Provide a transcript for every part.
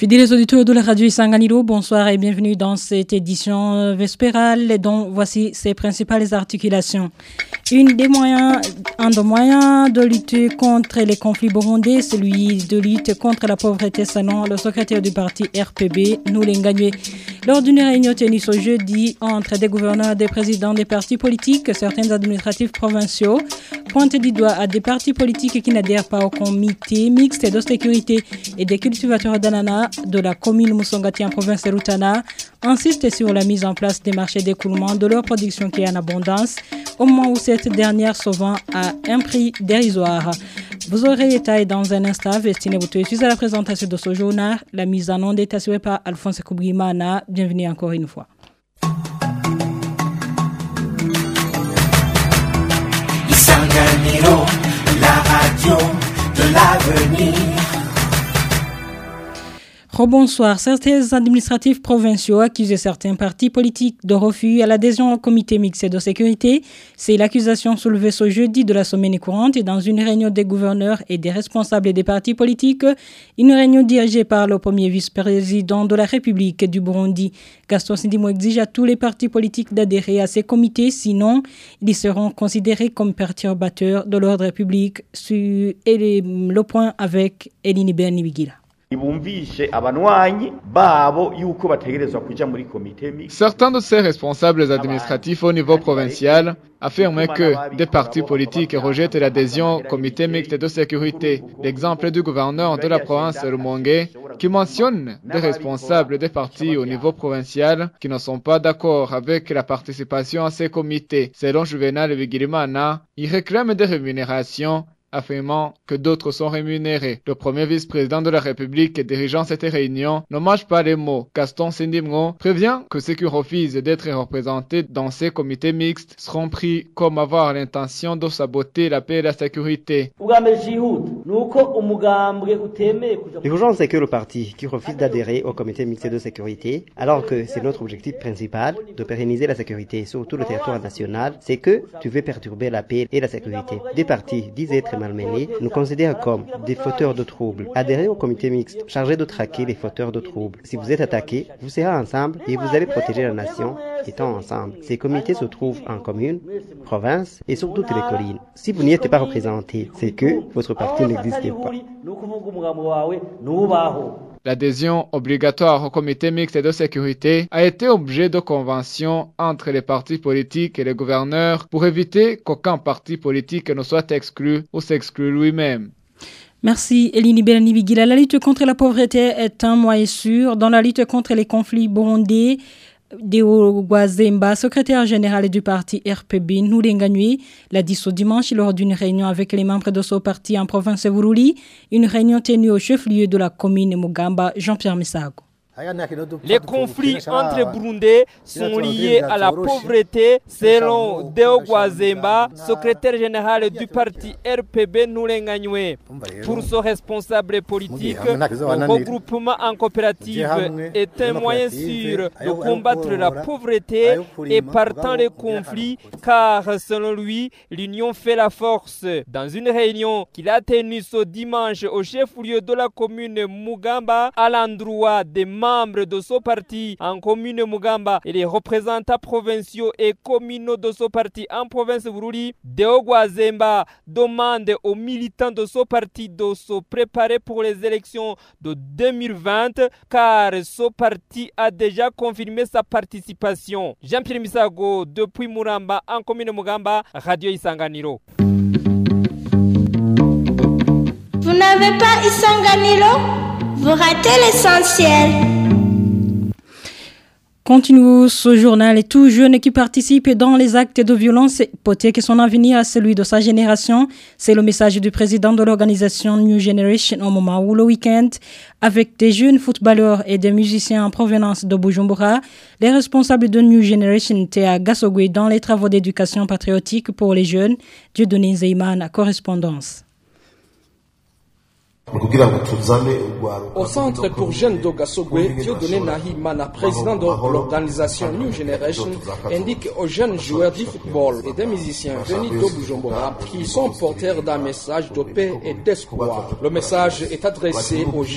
Fidèles auditeurs de la radio Isanganiro, bonsoir et bienvenue dans cette édition vespérale dont voici ses principales articulations. Un des moyens de lutter contre les conflits burundais, celui de lutte contre la pauvreté, selon le secrétaire du parti RPB, Noulé Nganywe. Lors d'une réunion tenue ce jeudi entre des gouverneurs, des présidents des partis politiques, certains administratifs provinciaux pointent du doigt à des partis politiques qui n'adhèrent pas au comité mixte de sécurité et des cultivateurs d'ananas de la commune Musongati en province de Rutana insistent sur la mise en place des marchés d'écoulement de leur production qui est en abondance au moment où cette dernière se vend à un prix dérisoire. Vous aurez détaillé dans un instant. Vestine Boutou est à la présentation de ce journal. La mise en onde est assurée par Alphonse Koubrimana. Bienvenue encore une fois. Isanganiro, la radio de l'avenir. Rebonsoir. Certains administratifs provinciaux accusent certains partis politiques de refus à l'adhésion au comité mixte de sécurité. C'est l'accusation soulevée ce jeudi de la semaine courante et dans une réunion des gouverneurs et des responsables des partis politiques. Une réunion dirigée par le premier vice-président de la République du Burundi. Gaston Sindimo exige à tous les partis politiques d'adhérer à ces comités, sinon ils seront considérés comme perturbateurs de l'ordre public. Sur le point avec Eline Bernibigila. Certains de ces responsables administratifs au niveau provincial affirment que des partis politiques rejettent l'adhésion au comité mixte de sécurité. L'exemple du gouverneur de la province Rumonge qui mentionne des responsables des partis au niveau provincial qui ne sont pas d'accord avec la participation à ces comités. Selon Juvenal Bigirimana, ils réclament des rémunérations affirmant que d'autres sont rémunérés. Le premier vice-président de la République dirigeant cette réunion ne mâche pas les mots. Gaston Sindimgo prévient que ceux qui refusent d'être représentés dans ces comités mixtes seront pris comme avoir l'intention de saboter la paix et la sécurité. L'urgence c'est que le parti qui refuse d'adhérer au comité mixte de sécurité, alors que c'est notre objectif principal de pérenniser la sécurité sur tout le territoire national, c'est que tu veux perturber la paix et la sécurité. Des partis disent être malmenés nous considèrent comme des fauteurs de troubles. Adhérez au comité mixte chargé de traquer les fauteurs de troubles. Si vous êtes attaqué, vous serez ensemble et vous allez protéger la nation étant ensemble. Ces comités se trouvent en communes, provinces et sur toutes les collines. Si vous n'y êtes pas représenté, c'est que votre parti n'existe pas. L'adhésion obligatoire au comité mixte de sécurité a été objet de conventions entre les partis politiques et les gouverneurs pour éviter qu'aucun parti politique ne soit exclu ou s'exclue lui-même. Merci Eline Bernibigila. La lutte contre la pauvreté est un moyen sûr dans la lutte contre les conflits burundais. Deo Gwazemba, secrétaire général du parti RPB, Noulé Nganywe, l'a dit ce dimanche lors d'une réunion avec les membres de ce parti en province de Bururi, une réunion tenue au chef-lieu de la commune Mugamba, Jean-Pierre Misago. Les conflits entre Burundais sont liés à la pauvreté, selon Deo Gwazemba, secrétaire général du parti RPB Noulé Nganywe. Pour ce responsable politique, le regroupement en coopérative est un moyen sûr de combattre la pauvreté et partant les conflits, car selon lui, l'union fait la force. Dans une réunion qu'il a tenue ce dimanche au chef-lieu de la commune Mugamba, à l'endroit des membres de ce parti en commune Mugamba et les représentants provinciaux et communaux de ce parti en province Bururi, Deo Gwazemba demande aux militants de ce parti de se préparer pour les élections de 2020 car ce parti a déjà confirmé sa participation. Jean-Pierre Misago depuis Muramba en commune Mugamba, Radio Isanganiro. Vous n'avez pas Isanganiro? Vous ratez l'essentiel. Continue ce journal et tout jeune qui participe dans les actes de violence hypothèque son avenir à celui de sa génération. C'est le message du président de l'organisation New Generation au moment où le week-end, avec des jeunes footballeurs et des musiciens en provenance de Bujumbura, les responsables de New Generation étaient à Gassogwe dans les travaux d'éducation patriotique pour les jeunes. Dieudonné Zeimana, correspondance. Au centre pour jeunes de Gassogwe, Dieudonné Nahimana, président de l'organisation New Generation, indique aux jeunes joueurs du football et des musiciens venus de Bujumbura qui sont porteurs d'un message de paix et d'espoir. Le message est adressé aux jeunes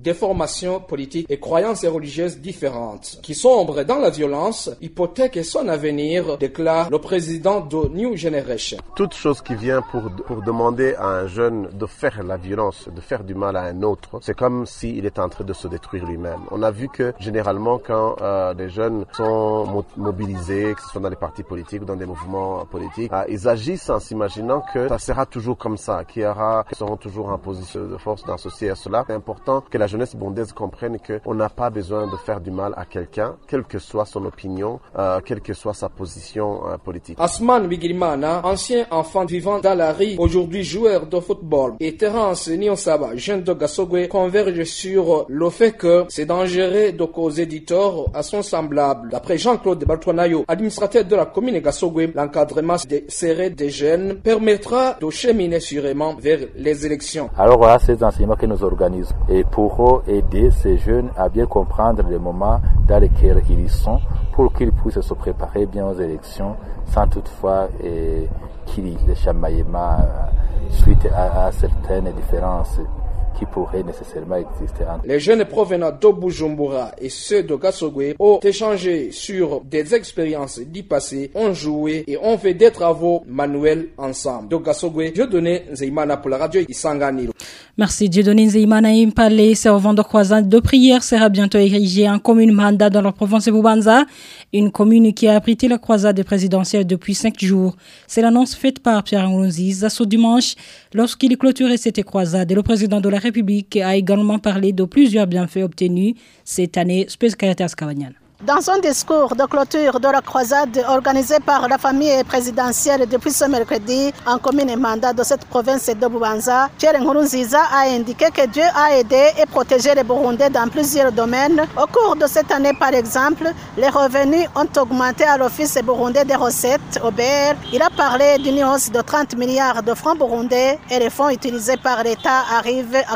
des formations politiques et croyances religieuses différentes, qui sombre dans la violence, hypothèque son avenir, déclare le président de New Generation. Toute chose qui vient pour demander à un jeune de faire la violence, de faire du mal à un autre, c'est comme s'il est en train de se détruire lui-même. On a vu que généralement quand les jeunes sont mobilisés, que ce soit dans les partis politiques ou dans des mouvements politiques, ils agissent en s'imaginant que ça sera toujours comme ça, qu'ils seront toujours en position de force dans ceci et cela. C'est important que la jeunesse burundaise comprenne qu'on n'a pas besoin de faire du mal à quelqu'un, quelle que soit son opinion, quelle que soit sa position politique. Asman Bigirimana, ancien enfant vivant dans la rue, aujourd'hui joueur de football, et Terence Nionsaba, jeune de Gasogwe, convergent sur le fait que c'est dangereux de causer du tort à son semblable. D'après Jean-Claude Bartonayo, administrateur de la commune Gasogwe, l'encadrement serré des jeunes permettra de cheminer sûrement vers les élections. Alors voilà ces enseignements que nous organisons et pour aider ces jeunes à bien comprendre les moments dans lesquels ils sont pour qu'ils puissent se préparer bien aux élections sans toutefois qu'il y ait des chamaillements suite à certaines différences qui pourraient nécessairement exister. Les jeunes provenant de Bujumbura et ceux de Gasogwe ont échangé sur des expériences du passé, ont joué et ont fait des travaux manuels ensemble. De Gasogwe, Dieudonné Nzeimana pour la radio Isanganiro. Merci Dieudonné Nzeimana. Les servants de croisade de prière sera bientôt érigé en commune Manda dans la province de Bubanza, une commune qui a abrité la croisade présidentielle depuis 5 jours. C'est l'annonce faite par Pierre Nkurunziza ce dimanche lorsqu'il clôturait cette croisade. Et le président de la République a également parlé de plusieurs bienfaits obtenus cette année. Space Caritas Kawanyana. Dans son discours de clôture de la croisade organisée par la famille présidentielle depuis ce mercredi en commune Manda de cette province de Bubanza, Pierre Nkurunziza a indiqué que Dieu a aidé et protégé les Burundais dans plusieurs domaines. Au cours de cette année, par exemple, les revenus ont augmenté à l'Office burundais des recettes, OBR. Il a parlé d'une hausse de 30 milliards de francs burundais et les fonds utilisés par l'État arrivent à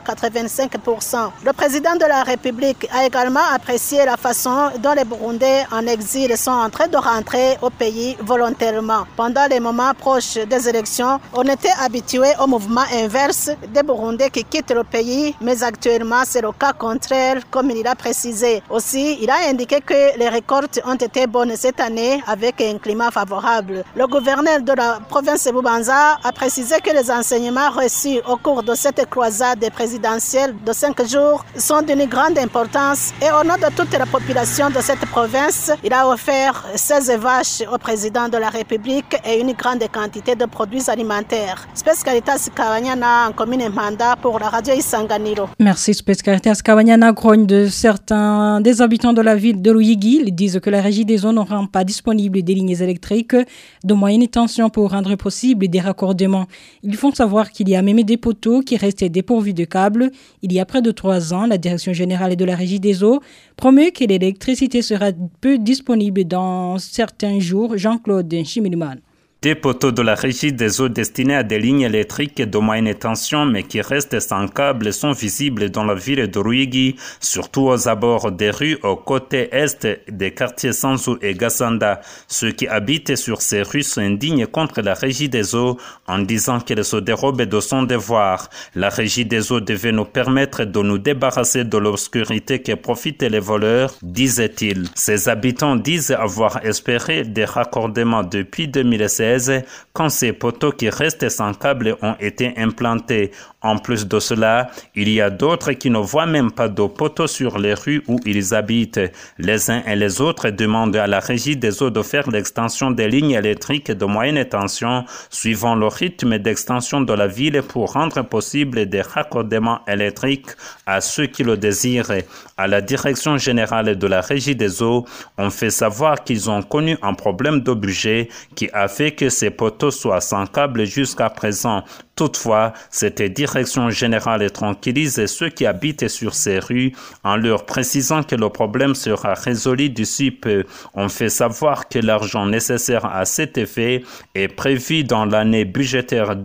85%. Le président de la République a également apprécié la façon dont les Burundais en exil sont en train de rentrer au pays volontairement. Pendant les moments proches des élections, on était habitué au mouvement inverse des Burundais qui quittent le pays, mais actuellement c'est le cas contraire, comme il a précisé. Aussi, il a indiqué que les récoltes ont été bonnes cette année avec un climat favorable. Le gouverneur de la province de Bubanza a précisé que les enseignements reçus au cours de cette croisade présidentielle de 5 jours sont d'une grande importance et au nom de toute la population de cette province, il a offert 16 vaches au président de la République et une grande quantité de produits alimentaires. Space Caritas Kawanyana en commune Manda pour la radio Isanganiro. Merci Space Caritas Kawanyana. Grogne de certains des habitants de la ville de Ruyigi. Ils disent que la régie des eaux ne rend pas disponible des lignes électriques de moyenne tension pour rendre possible des raccordements. Ils font savoir qu'il y a même des poteaux qui restaient dépourvus de câbles. Il y a près de 3 ans, la direction générale de la régie des eaux promet que l'électricité sera peu disponible dans certains jours. Jean-Claude Chimiliman. Des poteaux de la régie des eaux destinés à des lignes électriques de moyenne tension mais qui restent sans câble sont visibles dans la ville de Ruyigi, surtout aux abords des rues au côté est des quartiers Sansu et Gassanda. Ceux qui habitent sur ces rues s'indignent contre la régie des eaux en disant qu'elle se dérobe de son devoir. La régie des eaux devait nous permettre de nous débarrasser de l'obscurité que profitent les voleurs, disait-il. Ces habitants disent avoir espéré des raccordements depuis 2016 quand ces poteaux qui restent sans câble ont été implantés. En plus de cela, il y a d'autres qui ne voient même pas de poteaux sur les rues où ils habitent. Les uns et les autres demandent à la régie des eaux de faire l'extension des lignes électriques de moyenne tension suivant le rythme d'extension de la ville pour rendre possible des raccordements électriques à ceux qui le désirent. À la direction générale de la régie des eaux, on fait savoir qu'ils ont connu un problème de budget qui a fait que ces poteaux soient sans câble jusqu'à présent. Toutefois, cette direction générale tranquillise ceux qui habitent sur ces rues en leur précisant que le problème sera résolu d'ici peu. On fait savoir que l'argent nécessaire à cet effet est prévu dans l'année budgétaire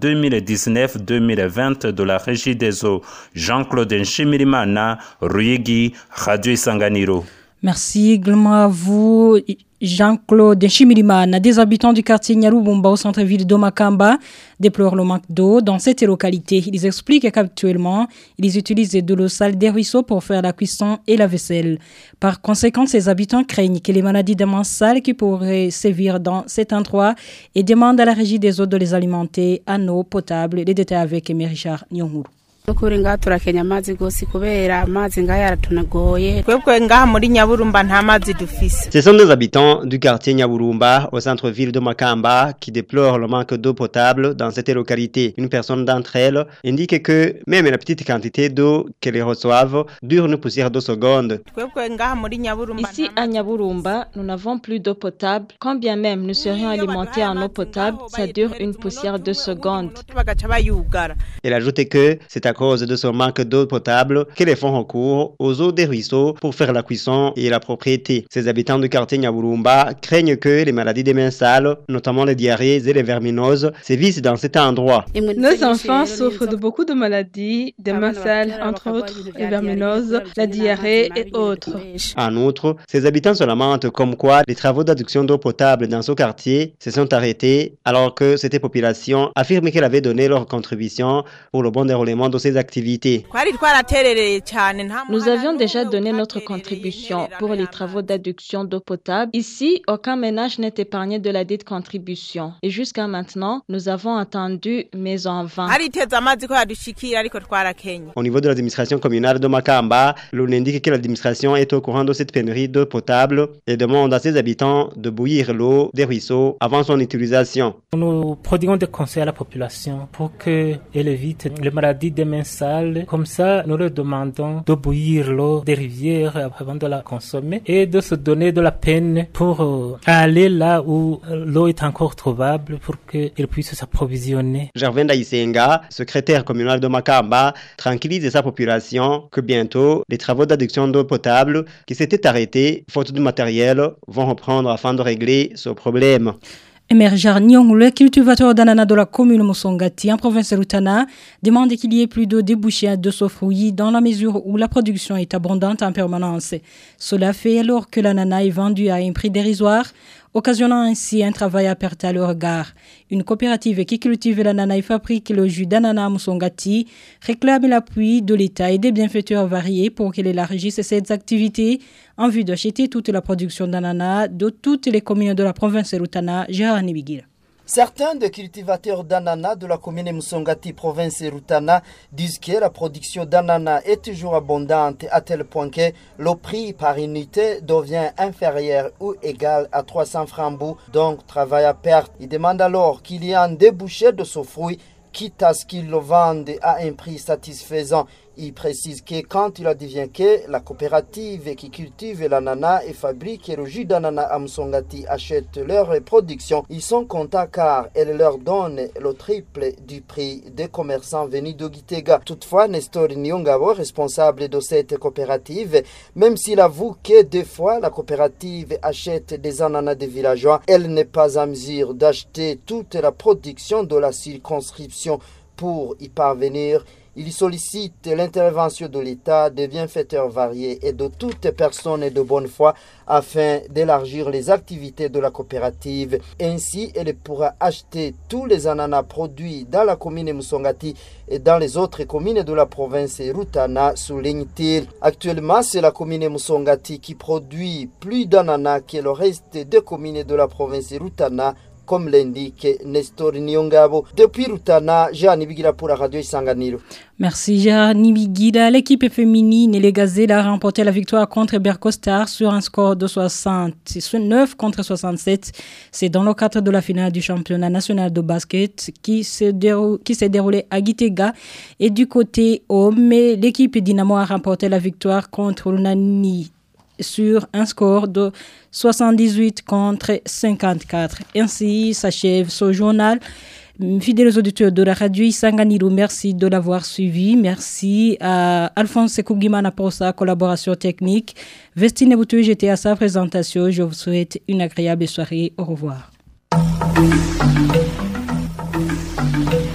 2019-2020 de la Régie des eaux. Jean-Claude Nshimirimana, Ruyigi, Radio Isanganiro. Merci également à vous. Jean-Claude Chimilimana, des habitants du quartier Nyarubumba au centre-ville de Makamba, déplorent le manque d'eau dans cette localité. Ils expliquent qu'actuellement, ils utilisent de l'eau sale des ruisseaux pour faire la cuisson et la vaisselle. Par conséquent, ces habitants craignent que les maladies de main sale qui pourraient sévir dans cet endroit et demandent à la régie des eaux de les alimenter en eau potable. Les détails avec Aimé Richard Nyonguru. Ce sont des habitants du quartier Nyaburumba au centre-ville de Makamba qui déplorent le manque d'eau potable dans cette localité. Une personne d'entre elles indique que même la petite quantité d'eau qu'elles reçoivent dure une poussière de secondes. Ici à Nyaburumba, nous n'avons plus d'eau potable. Quand bien même nous serions alimentés en eau potable, ça dure une poussière de secondes. Elle ajoute que c'est à cause de ce manque d'eau potable que les fonds recourent aux eaux des ruisseaux pour faire la cuisson et la propriété. Ces habitants du quartier Nyaburumba craignent que les maladies des mains sales, notamment les diarrhées et les verminoses, sévissent dans cet endroit. Nos enfants souffrent de beaucoup de maladies, des mains sales, entre autres, les verminoses, la diarrhée et autres. En outre, ces habitants se lamentent comme quoi les travaux d'adduction d'eau potable dans ce quartier se sont arrêtés alors que cette population affirme qu'elle avait donné leur contribution pour le bon déroulement de ces activités. Nous avions déjà donné notre contribution pour les travaux d'adduction d'eau potable. Ici, aucun ménage n'est épargné de la dite contribution. Et jusqu'à maintenant, nous avons attendu, mais en vain. Au niveau de l'administration communale de Makamba, l'on indique que l'administration est au courant de cette pénurie d'eau potable et demande à ses habitants de bouillir l'eau des ruisseaux avant son utilisation. Nous prodiguons des conseils à la population pour qu'elle évite les maladies des mains sales. Comme ça, nous leur demandons de bouillir l'eau des rivières avant de la consommer et de se donner de la peine pour aller là où l'eau est encore trouvable pour qu'ils puissent s'approvisionner. Gervin Daïsenga, secrétaire communal de Makamba, tranquillise sa population que bientôt, les travaux d'adduction d'eau potable qui s'étaient arrêtés, faute de matériel, vont reprendre afin de régler ce problème. Emerjar Nyong, le cultivateur d'ananas de la commune Musongati en province de Rutana, demande qu'il y ait plus de débouchés de ce fruit dans la mesure où la production est abondante en permanence. Cela fait alors que l'ananas est vendu à un prix dérisoire, occasionnant ainsi un travail à perte à leur regard. Une coopérative qui cultive l'ananas et fabrique le jus d'ananas Musongati réclame l'appui de l'État et des bienfaiteurs variés pour qu'il élargisse cette activité en vue d'acheter toute la production d'ananas de toutes les communes de la province de Rutana, Gérard Nibigila. Certains des cultivateurs d'ananas de la commune Musongati, province de Rutana, disent que la production d'ananas est toujours abondante à tel point que le prix par unité devient inférieur ou égal à 300 francs, donc travail à perte. Ils demandent alors qu'il y ait un débouché de ce fruit, quitte à ce qu'ils le vendent à un prix satisfaisant. Il précise que quand il advient que la coopérative qui cultive l'ananas et fabrique le jus d'ananas à Musongati achète leur production, ils sont contents car elle leur donne le triple du prix des commerçants venus de Gitega. Toutefois, Nestor Nyongabo, responsable de cette coopérative, même s'il avoue que des fois la coopérative achète des ananas des villageois, elle n'est pas en mesure d'acheter toute la production de la circonscription. Pour y parvenir, il sollicite l'intervention de l'État, des bienfaiteurs variés et de toutes personnes de bonne foi afin d'élargir les activités de la coopérative. Ainsi, elle pourra acheter tous les ananas produits dans la commune Musongati et dans les autres communes de la province Rutana, souligne-t-il. Actuellement, c'est la commune Musongati qui produit plus d'ananas que le reste des communes de la province Rutana, comme l'indique Nestor Nyongabo. Depuis Rutana, Jean Nibigila pour la radio Isanganiro. Merci Jean Nibigila. L'équipe féminine et les Gazelles a remporté la victoire contre Berkostar sur un score de 69 contre 67. C'est dans le cadre de la finale du championnat national de basket qui s'est déroulé à Gitega. Et du côté homme, l'équipe Dynamo a remporté la victoire contre l'Unani sur un score de 78 contre 54. Ainsi s'achève ce journal. Fidèles auditeurs de la radio Isanganiro, merci de l'avoir suivi. Merci à Alphonse Kougimana pour sa collaboration technique. Vestine Boutou, j'étais à sa présentation. Je vous souhaite une agréable soirée. Au revoir.